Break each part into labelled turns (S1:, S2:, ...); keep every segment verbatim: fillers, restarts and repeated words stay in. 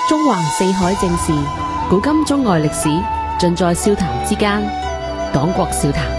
S1: 中橫四海正事，古今中外歷史，盡在笑談之間。黨國笑談。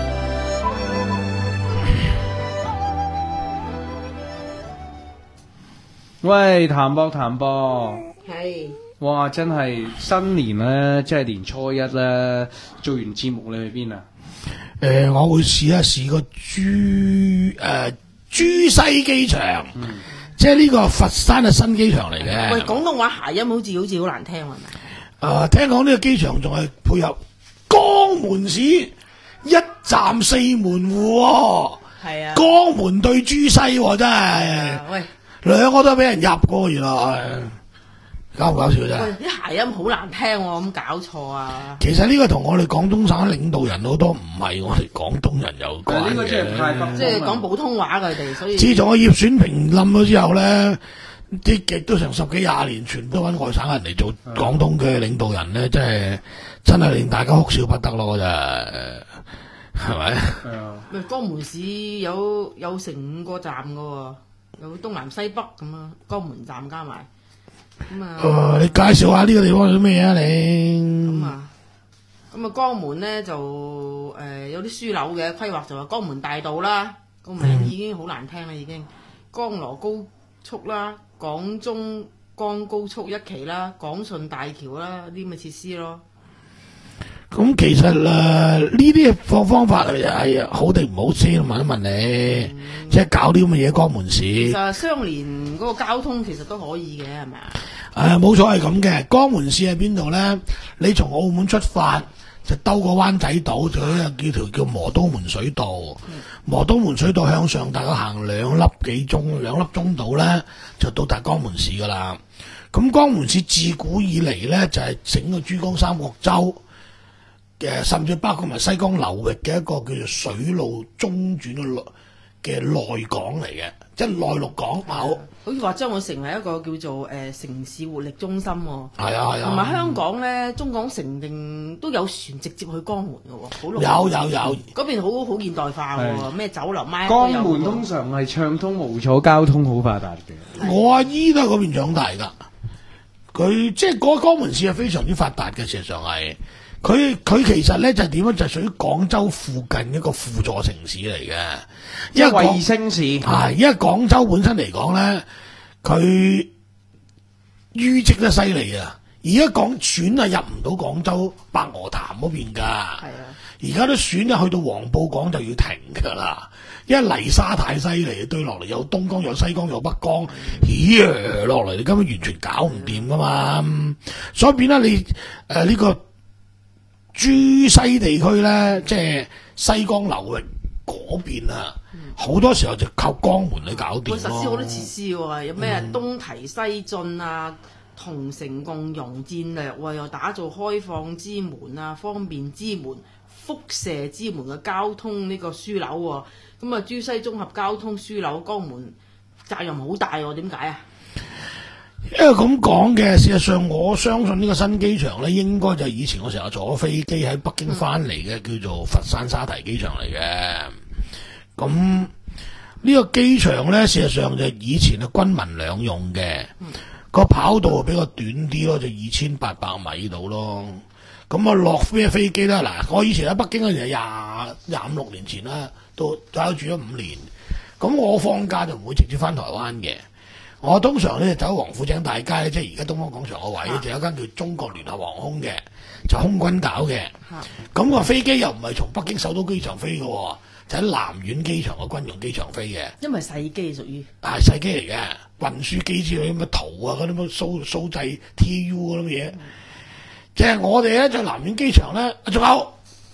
S2: 喂，譚博譚博，
S3: 係，
S2: 哇！真係新年咧，即係年初一咧，做完節目你去邊啊？
S4: 誒、呃，我會試一試個珠誒珠西機場，嗯、即係呢個佛山嘅新機場嚟嘅。
S3: 喂，廣東話諧音好似好似好難聽係咪？誒、
S4: 呃，聽講呢個機場仲係配合江門市一站四門戶、哦，係啊，江門對珠西、哦、真係、啊，喂，兩個都俾人入過，原來。搞唔搞笑啫？
S3: 喂，啲諧音好難聽喎，咁搞錯啊！
S4: 其實呢個同我哋廣東省領導人好多唔係我哋廣東人有關嘅。
S2: 呢個即係太北，
S3: 即係講普通話佢哋，所以
S4: 自從個葉選平冧咗之後咧，啲極都成十幾廿年，全都揾外省人嚟做廣東嘅領導人咧，真係真係令大家哭笑不得咯，真係係咪？係啊！
S3: 喂，江門市有有成五個站㗎喎，有東南西北咁啊，江門站加埋。咁啊、
S4: 呃！你介紹下呢個地方有啲咩啊？你
S3: 咁啊，咁啊，江門咧就誒、呃、有啲書樓嘅規劃就話江門大道啦，個名已經好難聽啦，已經江羅高速啦、廣中江高速一期啦、廣順大橋啦啲咁嘅設施咯。
S4: 咁其實誒呢啲方方法係好定唔好先？問一問你，嗯、即係搞啲咁嘅嘢，江門市。
S3: 其實相連嗰個交通其實都可以嘅，係咪啊？
S4: 誒，冇錯係咁嘅。江門市喺邊度咧？你從澳門出發就兜個灣仔島，就有叫條叫磨刀門水道。嗯、磨刀門水道向上大概行兩粒幾鐘，兩粒鐘度咧就到達江門市噶啦。咁江門市自古以嚟咧就係、是、整個珠江三角洲。嘅甚至包括埋西江流域嘅一個叫做水路中轉嘅嘅內港嚟嘅，即係內陸港口。
S3: 好似話將會成為一個叫做誒、呃、城市活力中心喎、哦。
S4: 係啊係啊。
S3: 同埋香港咧，中港城定都有船直接去江門嘅喎，好
S4: 有有有。
S3: 嗰邊好好現代化嘅喎，咩酒樓賣。
S2: 江門通常係暢通無阻，交通好發達嘅。
S4: 我阿姨都喺嗰邊長大㗎，佢即係嗰個江門市係非常之發達嘅，事實上係。佢佢其實咧就係點樣？就係屬於廣州附近一個輔助城市嚟嘅，
S2: 因為衛星市
S4: 係，因為廣州本身嚟講咧，佢淤積得犀利啊！而家港船啊入唔到廣州白鵝潭嗰邊㗎，係啊！而家啲船一去到黃埔港就要停㗎啦，因為泥沙太犀利，堆落嚟有東江有西江有北江，咦落嚟你根本完全搞唔掂㗎嘛！所以變啦你誒呢、呃呢個。珠西地區咧，即係西江流域嗰邊啊，好、嗯、多時候就靠江門去搞掂咯。會實施好多設施喎，有咩、嗯、東提西進啊，同城共融戰略喎，又打造開放之門啊、方便之門、輻射之門嘅交通呢個樞紐喎。咁啊，珠西綜合交通樞紐江門責任好大喎，點解啊？因為咁講嘅，事實上我相信呢個新機場咧，應該就係以前我成日坐飛機喺北京翻嚟嘅，叫做佛山沙堤機場嚟嘅。咁呢個機場咧，事實上就以前係軍民兩用嘅，個跑道比較短啲咯，就二千八百米度咯。咁啊落咩飛機啦？嗱，我以前喺北京嗰陣廿廿五六年前啦，都喺度住咗五年。咁我放假就唔會直接翻台灣嘅。我通常咧走黃府井大街咧，即係而家東方廣場個位，啊、就有一間叫中國聯合航空嘅，就空軍搞嘅。咁、啊、個飛機又唔係從北京首都機場飛嘅，就喺南苑機場個軍用機場飛嘅。因為細機屬於係細機嚟嘅，運輸機之類咁嘅圖啊，嗰啲乜蘇蘇製 T U 嗰啲嘢。即係、嗯、我哋咧就南苑機場咧，仲有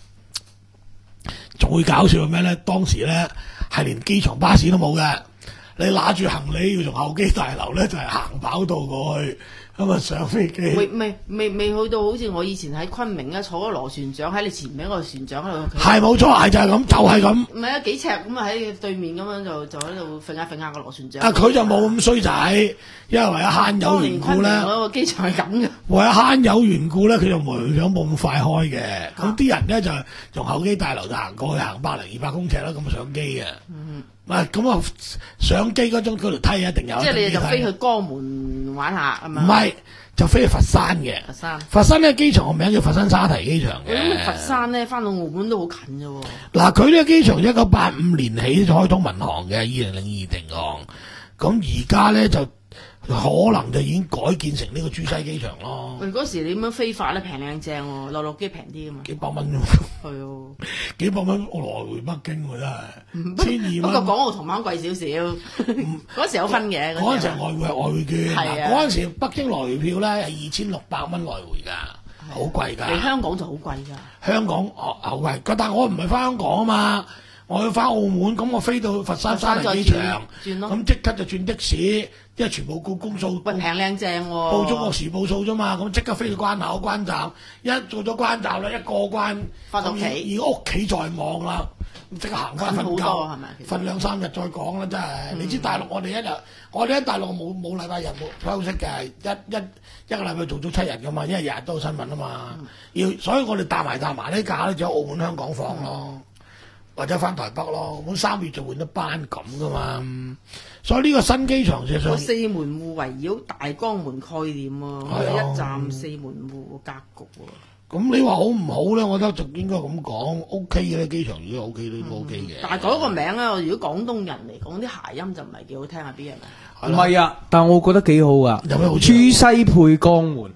S4: 仲會搞笑係咩咧？當時咧係連機場巴士都冇嘅。你拿住行李要從候機大樓咧，就係、是、行跑道過去，咁啊上飛機。未未未未去到好似我以前喺昆明咧，坐嗰螺旋槳喺你前面一個船長喺度。係冇錯，係就係、是、咁，就係、是、咁。唔係啊，幾尺咁啊喺對面咁樣就就喺度揈下揈下個螺旋槳。啊，佢就冇咁衰仔，因為為咗慳油緣故咧。嗰個機場係咁嘅。為咗慳油緣故咧，佢就冇想冇咁快開嘅。咁啲、啊、人咧就從候機大樓就行過去，行百零二百公尺啦，咁上機嘅。嗯。唔係咁啊！上機嗰種嗰條梯一定有。即係你就飛去江門
S3: 門玩下係
S4: 唔
S3: 咪？
S4: 係就飛去佛山嘅。
S3: 佛山。
S4: 佛山呢個機場個名叫佛山沙堤機場嘅。
S3: 咁佛山咧翻到澳門都好近啫喎。
S4: 嗱，佢呢個機場一九八五年起就開通民航嘅，二零零二停航。咁而家咧就可能就已經改建成呢個珠西機場咯。
S3: 喂，嗰時你點樣飛法咧？平靚正喎，落落機平啲㗎嘛。
S4: 幾百蚊啫嘛。
S3: 係喎。
S4: 幾百蚊我來回北京喎真係，千二蚊。
S3: 不過港澳同胞貴少少，嗰時有分嘅。
S4: 嗰陣時外匯係外匯券，
S3: 係啊。
S4: 嗰陣時北京來回票咧係二千六百蚊來回㗎，好貴㗎。
S3: 嚟香港就好貴㗎。
S4: 香港哦好貴，但係我唔係翻香港啊嘛。我要翻澳門，咁我飛到佛山沙堤機場，咁即刻就轉的士，因為全部告公數，
S3: 喂平靚正喎，
S4: 報中國時報數啫嘛，咁即刻飛到關口關站，一做咗關站咧，一過關，
S3: 翻屋企，
S4: 已經屋企在望啦，即刻行翻瞓覺，
S3: 係咪？
S4: 瞓兩三日再講啦，真係。嗯、你知大陸我哋一日，我哋喺大陸冇冇禮拜日冇休息嘅，一一一個禮拜做咗七日噶嘛，因為日日都有新聞啊嘛，嗯、要所以我哋搭埋搭埋啲假咧，就喺澳門香港放咯。嗯或者翻台北咯，咁三月就換一班咁噶嘛，所以呢個新機場事實上
S3: 四門戶圍繞大江門概念喎、啊，一站四門戶格局喎、啊。
S4: 咁你話好唔好咧？我覺得就應該咁講 ，O K 嘅咧，機場如果 O K 都 O K 嘅。
S3: 但係改個名咧，如果廣東人嚟講，啲諧音就唔係幾好聽啊！邊人
S2: 唔係啊，但我覺得幾好啊。
S4: 有咩好？
S2: 珠西配江門，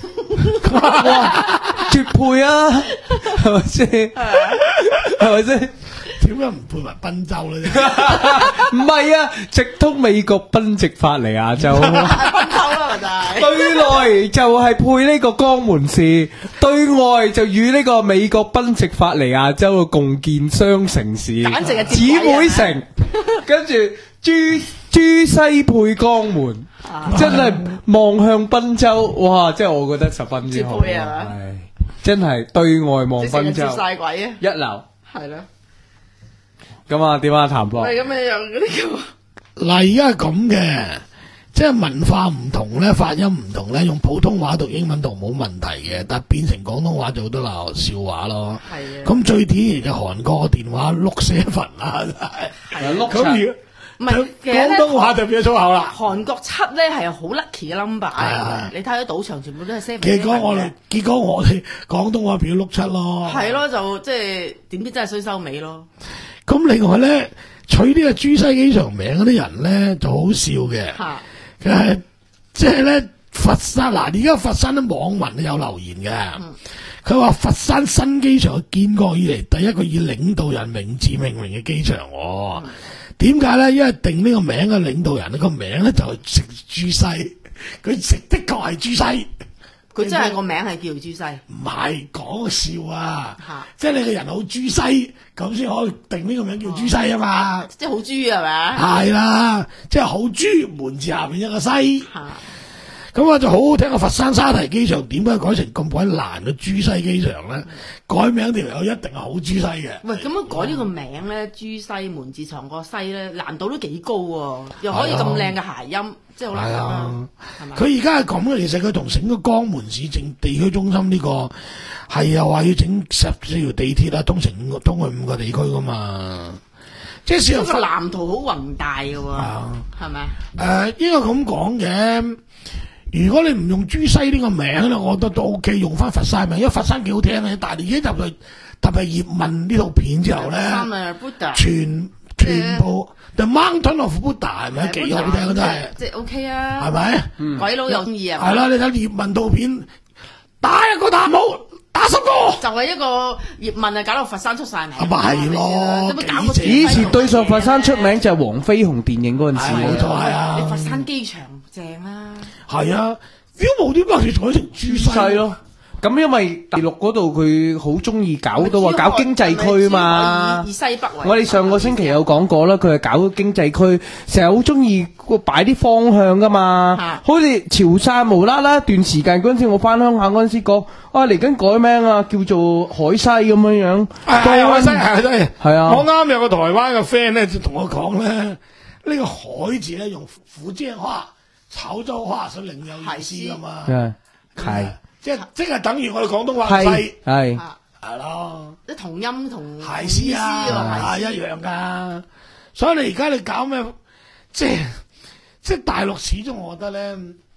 S2: 哇，絕配啊，係咪先？係咪先？
S4: 點解唔配埋賓州咧？
S2: 唔係啊，直通美國賓夕法尼亞州。
S3: 賓州啦，就係。
S2: 對內就係配呢個江門市，對外就與呢個美國賓夕法尼亞州嘅共建雙城市，
S3: 簡直係
S2: 姊妹城。跟住珠珠西配江門，
S3: 啊、
S2: 真係望向賓州，哇！即係我覺得十分之好。
S3: 接配係嘛？
S2: 係真係對外望賓州，
S3: 晒鬼啊！
S2: 一流。
S3: 係咯。
S2: 咁啊，點啊，譚博？
S3: 係咁你又嗰啲叫
S4: 嗱，而家係咁嘅，即係文化唔同咧，發音唔同咧，用普通話讀英文讀冇問題嘅，但係變成廣東話就好多鬧笑話咯。
S3: 係啊。
S4: 咁最典型嘅韓國電話碌寫份啊，
S2: 係啊，碌
S4: 咁
S3: 唔係，
S4: 廣東話就變咗粗口啦。
S3: 韓國七咧係好 lucky 嘅 number 嘅，你睇到賭場全部都係 seven。
S4: 結果我哋，結果我哋廣東話變咗碌七咯。
S3: 係咯，就即係點知真係衰收尾咯。
S4: 咁另外咧，取呢個珠西機場名嗰啲人咧就好笑嘅。佢係即係咧佛山嗱，而家佛山啲網民都有留言嘅。佢話、嗯、佛山新機場建國以嚟第一個以領導人名字命名嘅機場。哦，點解咧？因為定呢個名嘅領導人呢、呢個名咧就係食珠西，佢食的確係珠西。
S3: 佢真係個名係叫珠西，
S4: 唔係講笑啊！
S3: 啊
S4: 即係你個人好珠西，咁先可以定呢個名叫珠西啊嘛！
S3: 啊即係好豬係咪？
S4: 係啦，即係好豬門字下邊一個西。
S3: 啊
S4: 咁啊就好好聽啊！佛山沙堤機場點解改成咁鬼難嘅珠西機場咧？嗯、改名條友一定係好珠西嘅。
S3: 喂，咁樣改呢個名咧，珠西門字藏個西咧，難度都幾高喎，又可以咁靚嘅諧音，即係好難啊！係嘛？
S4: 佢而家係咁嘅，其實佢同整個江門市政地區中心呢、這個係又話要整十四條地鐵啊，通成五個通去五個地區噶嘛。即係事實
S3: 個藍圖好宏大嘅喎，係咪啊？
S4: 誒，應該咁講嘅。如果你唔用珠西呢個名咧，我覺得都 O K， 用翻佛山名，因為佛山幾好聽嘅。但係你已經入去特別葉問呢套片之後咧，全全部 The Mountain of Buddha 係咪幾好聽啊？真係
S3: 即係 O K 啊，
S4: 係咪？
S3: 鬼佬有中意啊？
S4: 係啦，你睇葉問套片，打一個大帽，打十個，
S3: 就係一個葉問啊，搞到佛山出晒名。
S4: 咪係咯，
S2: 以前對上佛山出名就係黃飛鴻電影嗰陣時，
S4: 冇錯係啊。
S3: 你佛山機場正啦。
S4: 係啊，點冇點解佢改成珠西
S2: 咯？咁因為大陸嗰度佢好中意搞到話搞經濟區嘛。
S3: 以西北為
S2: 我哋上個星期有講過啦，佢係搞經濟區，成日好中意擺啲方向噶嘛。啊、好似潮汕無啦啦一段時間嗰陣時，我翻鄉下嗰陣時講，啊嚟緊改名啊，叫做海西咁樣樣。
S4: 係海西係真係。係啊，我啱有個台灣嘅 friend 咧，就同我講咧，呢、呢個海字咧用福建話、潮州話所另有意思噶嘛。係。即係即係等於我哋廣東話西係係咯，
S3: 啲同音同
S4: 諧師啊，係一樣噶。所以你而家你搞咩？即係即係大陸始終我覺得咧，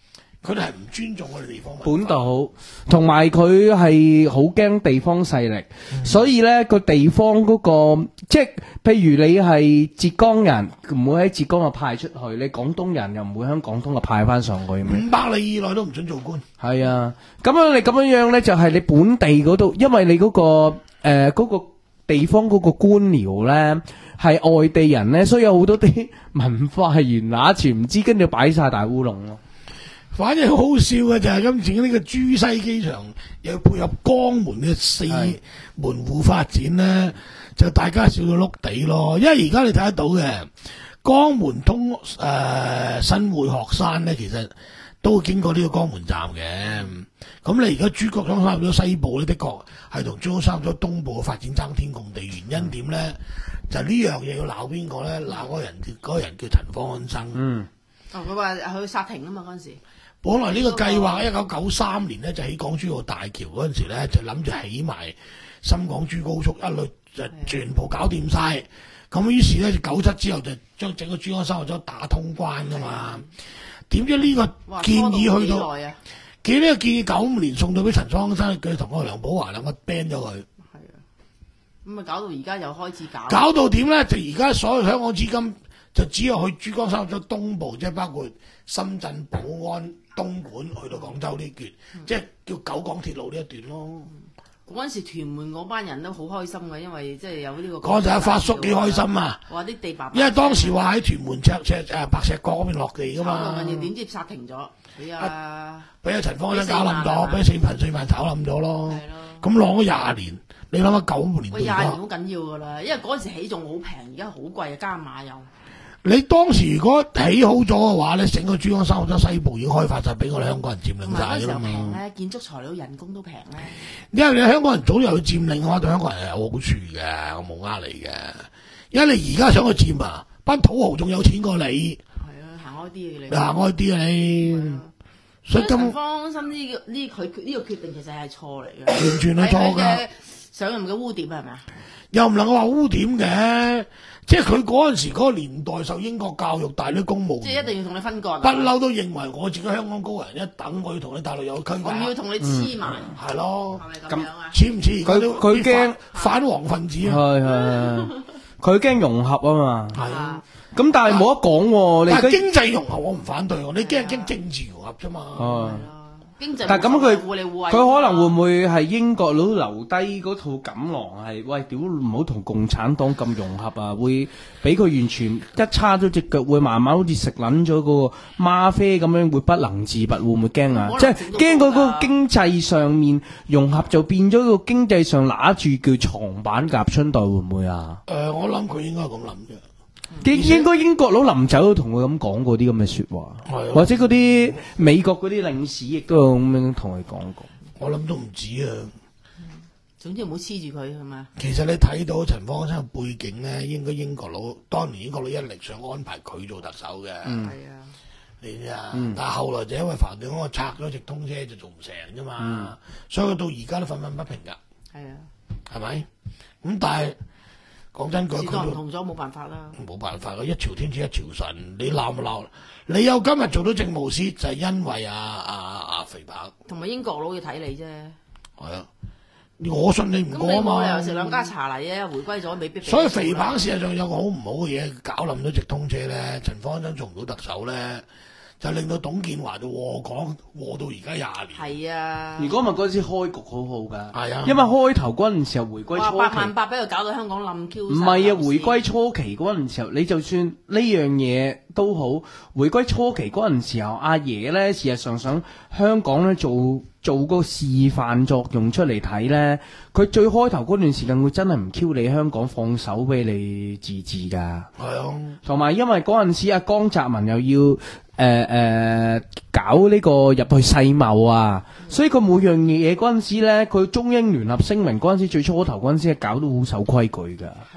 S4: 佢哋係唔尊重我哋地方
S2: 本土，同埋佢係好驚地方勢力，嗯、所以咧個地方嗰、嗰個即係譬如你係浙江人，唔會喺浙江就派出去；你廣東人又唔會喺廣東就派翻上去。
S4: 五百里以內都唔准做官。係
S2: 啊，咁樣你咁樣樣咧，就係你本地嗰度，因為你嗰、嗰個誒嗰、呃嗰個地方嗰個官僚咧係外地人咧，所以有好多啲文化係原拿全唔知，跟住擺晒大烏龍咯。
S4: 反正好好笑嘅就係今次呢個珠西機場又配合江門嘅四門戶發展咧，就大家笑到碌地咯。因為而家你睇得到嘅江門通誒、呃、新會學山咧，其實都會經過呢個江門站嘅。咁你而家珠江三角洲西部咧，的確係同珠江三角洲東部嘅發展爭天共地。原因點咧？就呢樣嘢要鬧邊個咧？鬧嗰個人，嗰、嗰個人叫陳方安生。嗯。
S3: 哦，佢話去煞停啊嘛嗰陣時。
S4: 本來呢個計劃一九九三年咧就起港珠澳大橋嗰陣時咧，就諗住起埋深港珠高速一律就全部搞掂晒。咁於是咧就九七之後就將整個珠江三角洲打通關噶嘛。點知呢個建議去到，到見呢個建議九五年送到俾陳方安生，佢同個梁寶華兩個 ban 咗佢。係啊，
S3: 咁啊搞到而家又開始搞。
S4: 搞到點咧？就而家所有香港資金就只有去珠江三角洲東部，即係包括深圳、寶安、東莞去到廣州呢段，嗯、即係叫九廣鐵路呢一段咯。
S3: 嗰陣時屯門嗰班人都好開心嘅，因為即係有呢個。
S4: 嗰陣阿發叔幾開心啊！
S3: 哇！啲地白，
S4: 因為當時話喺屯門赤赤誒白石角嗰邊落地噶嘛。
S3: 炒到點知煞停咗，俾啊
S4: 俾阿陳方安生搞冧咗，俾四萬四萬炒冧咗咯。係咯。咁浪咗廿年，你諗下九五年到而家。
S3: 廿年好緊要㗎啦，因為嗰陣時起仲好平，而家好貴啊，加碼又。
S4: 你當時如果起好咗嘅話咧，整個珠江三角洲西部已經開發晒，俾我哋香港人佔領晒㗎啦嘛。
S3: 平咧，建築材料、人工都平咧。
S4: 因為你香港人早有去佔領嘅話，對香港人係有好處嘅，我冇呃你嘅。因為你而家想去佔啊，班土豪仲有錢過你。係
S3: 啊，行開啲嘅你。
S4: 你行開啲啊你。
S3: 所以陳方安生呢個呢佢呢個決定其實係錯嚟嘅。
S4: 完全係錯㗎。
S3: 上任嘅污點係咪啊？
S4: 又唔能夠話污點嘅。即係佢嗰陣時嗰個年代受英國教育，大啲公務員，
S3: 即係一定要同你分割。
S4: 不嬲都認為我自己香港高人一等，我要同你大陸有區別。
S3: 我要同你黐埋。
S4: 係咯。
S3: 係咪咁樣啊？
S4: 似唔似？
S2: 佢佢驚
S4: 反黃分子啊！
S2: 係係佢驚融合啊嘛。
S4: 係啊。
S2: 咁但係冇得講喎。
S4: 但係經濟融合我唔反對喎，你驚驚政治融合啫嘛。
S2: 哦。
S3: 但
S2: 係咁佢佢可能會唔會係英國佬留低嗰套錦囊係喂屌唔好同共產黨咁融合啊，會俾佢完全一叉咗隻腳，會慢慢好似食撚咗個嗎啡咁樣，會不能自拔，會唔會驚啊？即係驚嗰個經濟上面融合就變咗個經濟上揦住叫床板夾春袋，會唔會啊？
S4: 誒、呃，我諗佢應該係咁諗嘅。
S2: 應應該英國佬臨走都同佢咁講過啲咁嘅說話，或者嗰啲美國嗰啲領事亦都有咁樣同佢講過。
S4: 我諗都唔止啊。
S3: 總之唔好黐住佢係嘛。
S4: 其實你睇到陳方安生嘅背景咧，應該英國佬當年英國佬一力想安排佢做特首嘅。係、嗯、啊，你知啊、嗯？但係後來就因為梵蒂岡拆咗直通車就做唔成啫嘛、嗯，所以佢到而家都憤憤不平㗎。係啊，係咪？咁但係。講真句，佢
S3: 唔同咗，冇辦法啦。
S4: 冇辦法啦，一朝天子一朝臣，你鬧唔鬧？你有今日做到政務司，就係、是、因為阿阿阿肥彭
S3: 同埋英國佬要睇你啫。
S4: 係啊，我信你唔過啊嘛。咁你冇理由食兩家茶禮嘅，回歸咗未必。所以肥彭事實上有個好唔好嘅嘢，搞冧咗直通車咧，陳方安生做唔到特首咧。就令到董建華就禍港禍到而家廿年。係啊！
S2: 如果唔係嗰陣時開局好好㗎。
S4: 係啊！
S2: 因為開頭嗰陣時候回歸初期。
S3: 哇！百萬八俾佢搞到香港冧 Q。
S2: 唔係啊！回歸初期嗰陣時候，你就算呢樣嘢都好，回歸初期嗰陣時候，阿爺咧事實上想香港咧做做個示範作用出嚟睇咧，佢最開頭嗰段時間，佢真係唔 Q 你香港，放手俾你自治㗎。
S4: 係啊！
S2: 同埋因為嗰陣時阿江澤民又要。誒、呃、誒、呃，搞呢個入去世貿啊，嗯、所以佢每樣嘢嗰陣時咧，佢中英聯合聲明嗰陣時最初頭嗰陣時係搞到好守規矩噶。係啊，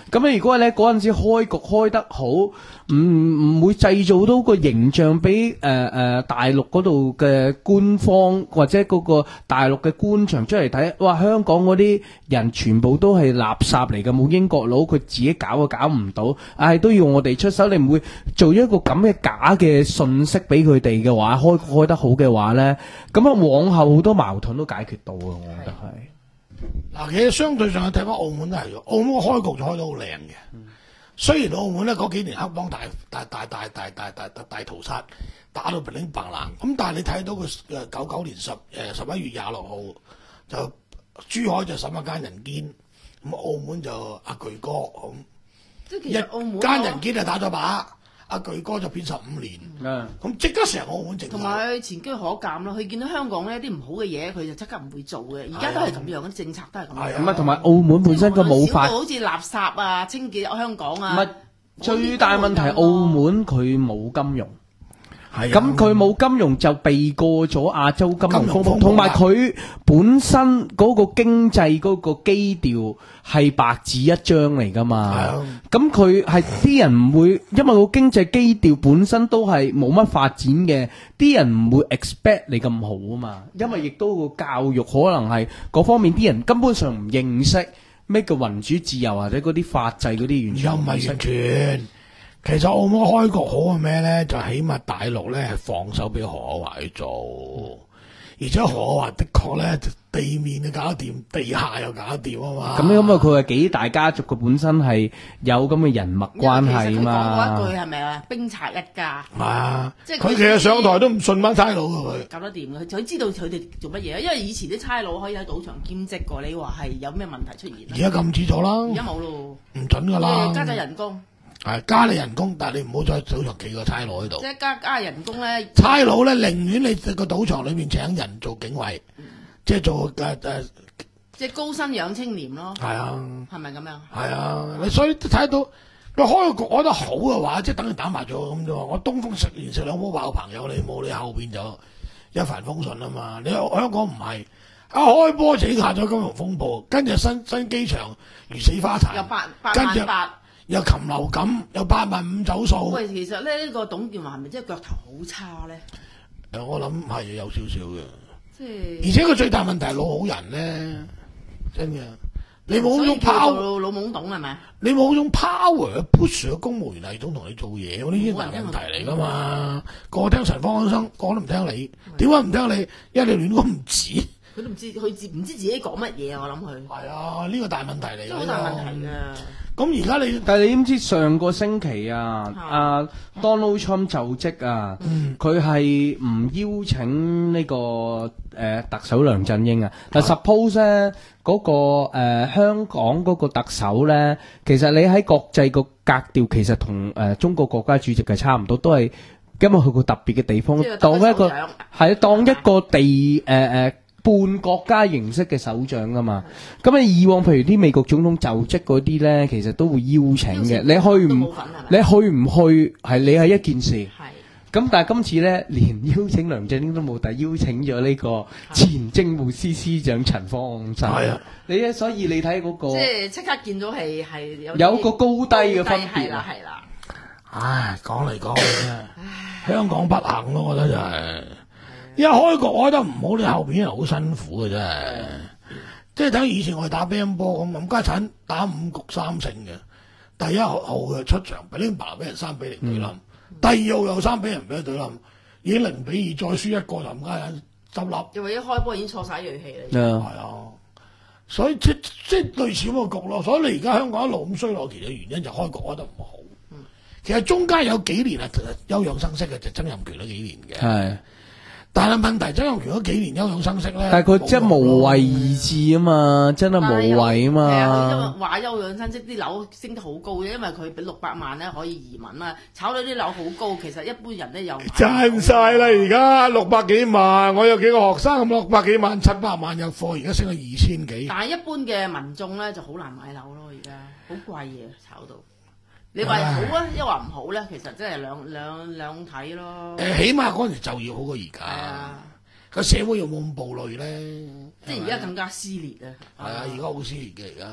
S2: 咁你如果咧嗰陣時開局開得好，唔唔會製造到個形象俾誒誒大陸嗰度嘅官方或者嗰個大陸嘅官場出嚟睇，哇！香港嗰啲人全部都係垃圾嚟嘅，冇英國佬，佢自己搞都搞唔到，唉、哎，都要我哋出手。你唔會做咗一個咁嘅假嘅信息俾佢哋嘅話，開開得好嘅話咧，咁啊往後好多矛盾都解決到啊！我覺得係。
S4: 嗱，其實相對上睇翻澳門都係，澳門個開局就開得好靚嘅。嗯、雖然澳門咧嗰幾年黑幫大大大大大大大大大屠殺，打到乒乒乓啷，咁但係你睇到佢誒九九年十誒十一月廿六號就珠海就審一間人堅，咁澳門就阿巨哥咁，
S3: 即係其實澳門
S4: 一間人堅就打咗把。阿巨哥就變十五年，咁即刻成澳門靜。
S3: 同埋佢前車可鑑咯，佢見到香港呢啲唔好嘅嘢，佢就即刻唔會做嘅。而家都係咁樣，啲政策都係咁樣。
S2: 咁啊，同埋澳門本身個冇法，
S3: 好似垃圾啊、清潔香港啊。
S2: 唔係最大問題，澳門佢冇金融。咁佢冇金融就避過咗亞洲金融風暴，同埋佢本身嗰個經濟嗰個基調係白紙一張嚟噶嘛。咁佢係啲人唔會，因為個經濟基調本身都係冇乜發展嘅，啲人唔會 expect 你咁好啊嘛。因為亦都個教育可能係嗰方面啲人根本上唔認識咩叫民主自由或者嗰啲法制嗰啲，完全
S4: 又唔係完全。其實澳門開局好係咩咧？就起碼大陸咧係放手俾何可華去做，而且何可華的確咧地面就搞得掂，地下又搞得掂啊嘛。
S2: 咁咁啊，佢係幾大家族，佢本身係有咁嘅人脈關係啊嘛。
S3: 講過一句係咪啊？兵賊一家。
S4: 係啊，即係佢其實上台都唔信班差佬㗎佢。
S3: 搞得掂嘅，佢知道佢哋做乜嘢，因為以前啲差佬可以喺賭場兼職過，你話係有咩問題出現？
S4: 而家禁止咗啦。
S3: 而家冇咯。
S4: 唔準㗎啦。
S3: 加咗人工。
S4: 係加你人工，但係你唔好再賭場企個差佬喺度。
S3: 即係加加人工咧，
S4: 差佬咧寧願你個賭場裏面請人做警衛，嗯、即係做誒誒，呃、
S3: 即係高薪養青年咯。係
S4: 啊，
S3: 係咪咁樣？
S4: 係啊，你所以睇到你開個局開得好嘅話，即係等於打麻雀咁啫嘛。我東風食完食兩煲爆朋友，你冇你後邊就一帆風順啊嘛。你香港唔係一開波就下咗金融風暴，跟住新新機場如死花壇，
S3: 又八八萬八。
S4: 又禽流感，又八萬五走數。
S3: 喂，其實咧呢、這個董建華係咪真係腳頭好差咧？
S4: 誒，我諗係有少少嘅。即係
S3: 是，
S4: 而且佢最大問題係老好人咧，真嘅。你冇種 power，
S3: 老懵懂係咪？
S4: 你冇種 power push 個公務員系統同你做嘢，呢啲係問題嚟噶嘛？個個聽陳方安生講都唔聽你，點解唔聽你？因為你亂講唔止。
S3: 佢都唔知，佢唔知自己講乜嘢啊！我諗佢
S4: 係啊，呢、這個大問題嚟，
S3: 好大問題㗎。
S4: 咁而家你，
S2: 但係你知唔知上個星期啊，阿、啊、Donald Trump 就職啊，佢係唔邀請呢、這個誒、呃、特首梁振英啊。但 suppose 咧嗰、那個誒、呃、香港嗰個特首咧，其實你喺國際個格調其實同誒、呃、中國國家主席係差唔多，都係因為佢個特別嘅地方，當一個係當一個地誒誒。呃呃半國家形式嘅首長噶嘛，咁啊以往譬如啲美國總統就職嗰啲咧，其實都會邀請嘅。你去唔你去唔去係你係一件事。係。咁但係今次咧，連邀請梁振英都冇，但係邀請咗呢個前政務司司長陳方安生。係啊。你咧，所以你睇嗰個
S3: 即係即刻見到係係有
S2: 有個高低嘅分別。
S3: 係啦係啦。
S4: 唉，講嚟講去咧，香港不幸咯，我覺得就係。一開局開得唔好，你後邊係好辛苦嘅啫，即係等以前我哋打乒乓波咁，冚家鏟打五局三勝嘅，第一號嘅出場，俾呢把俾人三比零對冧，嗯、第二號又三比零俾人對冧，已經零比二，再輸一個就冚家鏟執笠。
S3: 因為一開波已經錯晒銳氣啦。
S4: 係啊，所以即即類似咁個局咯。所以你而家香港一路咁衰落，其實原因就開局開得唔好。嗯、其實中間有幾年係休養生息嘅，就曾蔭權嗰幾年嘅。係。但係問題，曾蔭權嗰幾年休養生息咧，
S2: 但係佢真係無為而治啊嘛，真係無為啊嘛。
S3: 係啊，因為話休養生息，啲樓升得好高嘅，因為佢俾六百萬咧可以移民啊，炒到啲樓好高，其實一般人咧又
S4: 賺晒啦！而家六百幾萬，我有幾個學生咁六百幾萬、七百萬入貨，而家升到二千幾。
S3: 但係一般嘅民眾咧就好難買樓咯，而家好貴嘅炒到。你話好啊，一話唔好咧，其實真係兩兩兩睇咯。誒，
S4: 起碼嗰陣時就業好過而家，個社會又冇咁暴戾咧。
S3: 即係而家更加撕裂啊！
S4: 係啊，而家好撕裂嘅而家，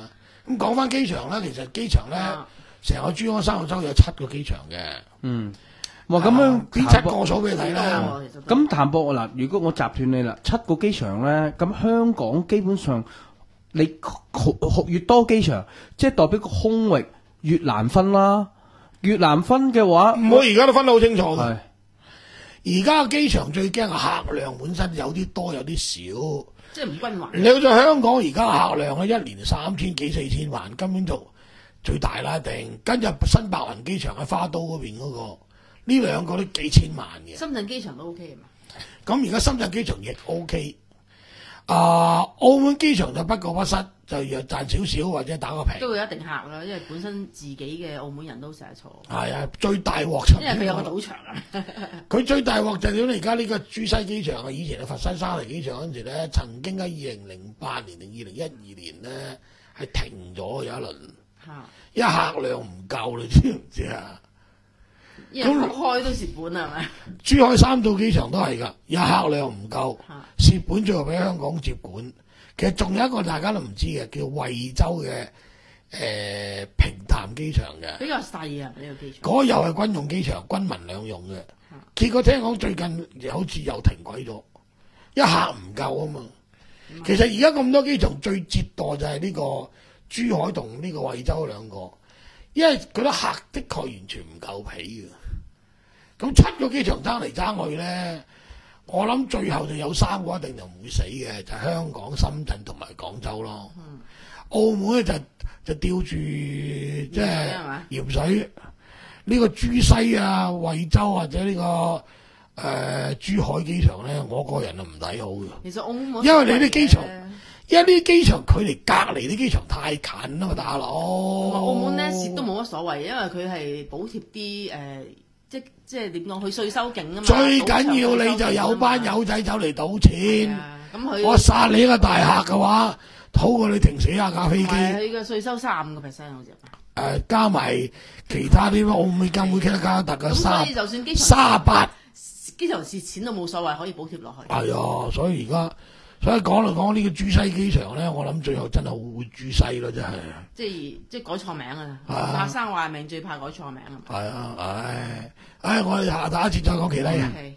S4: 咁講翻機場咧，其實機場咧，成、啊、個珠江三角洲有七個機場嘅。
S2: 嗯，哇咁樣
S4: 邊、啊、七個數俾你睇啦。
S2: 咁譚博嗱，如果我集斷你啦，七個機場咧，咁香港基本上你越多機場，即係代表個空域越難分啦。越難分嘅話，
S4: 唔好而家都分得好清楚嘅。
S2: 係
S4: 而家嘅機場最驚客量本身有啲多有啲少，
S3: 即係唔均勻。
S4: 你好似香港而家客量咧，一年三千幾四千萬，根本就最大啦，定跟住新白雲機場喺花都嗰邊嗰、那個，呢兩個都幾千萬嘅。
S3: 深圳機場都 OK 啊嘛。
S4: 咁而家深圳機場亦 OK， 啊，澳門機場就不過不失，就若賺少少或者打個平。
S3: 都會有一定客啦，因為本身自己嘅澳門人都成日坐。
S4: 係啊，最大鑊就
S3: 因為佢有個賭場啊。佢
S4: 最大鑊就係點咧？而家呢個珠西機場啊，以前係佛山沙梨機場嗰陣時咧，曾經喺二零零八年定二零一二年咧係停咗有一輪，因為客量唔夠，你知唔知啊？
S3: 咁開都蝕本係咪？
S4: 珠海三島機場都係㗎，有客量唔夠，蝕本最後俾香港接管。其實仲有一個大家都唔知嘅，叫惠州嘅誒、呃、平潭機場嘅，
S3: 比較細啊呢、呢個機場。
S4: 嗰又係軍用機場，軍民兩用嘅。結果聽講最近好似又停鬼咗，一客唔夠啊嘛。嗯、其實而家咁多機場最折墮就係呢個珠海同呢個惠州兩個，因為嗰啲客的確完全唔夠皮嘅。咁七個機場爭嚟爭去咧，我諗最後就有三個一定就唔會死嘅，就係、是、香港、深圳同埋廣州咯。嗯、澳門咧就就吊住即係鹽水，呢個珠西啊、惠州或者呢、這個誒、呃、珠海機場咧，我個人啊唔睇好嘅。
S3: 其實澳門
S4: 因為你啲機場，因為啲機場距離隔離啲機場太近啦嘛，大佬。
S3: 澳門咧蝕都冇乜所謂，因為佢係補貼啲誒。呃即即係點講？佢稅收勁啊嘛！
S4: 最緊要你就有班友仔走嚟賭錢，
S3: 咁佢
S4: 我殺你一個大客嘅話，好過你停死下架飛機。
S3: 佢嘅稅收三十五個 percent 好似。誒、
S4: 呃，加埋其他啲澳門監會傾加特嘅三，
S3: 咁所以就算機場
S4: 三十八，
S3: 機場蝕錢都冇所謂，可以補貼落去。
S4: 係啊，所以而家。所以講嚟講呢個珠西機場咧，我諗最後真係會珠西咯，真係。
S3: 即係即係改錯名啊！怕生壞命，最怕改錯名啊！
S4: 係啊，唉，唉，我哋下下一次再講其他嘢。Okay.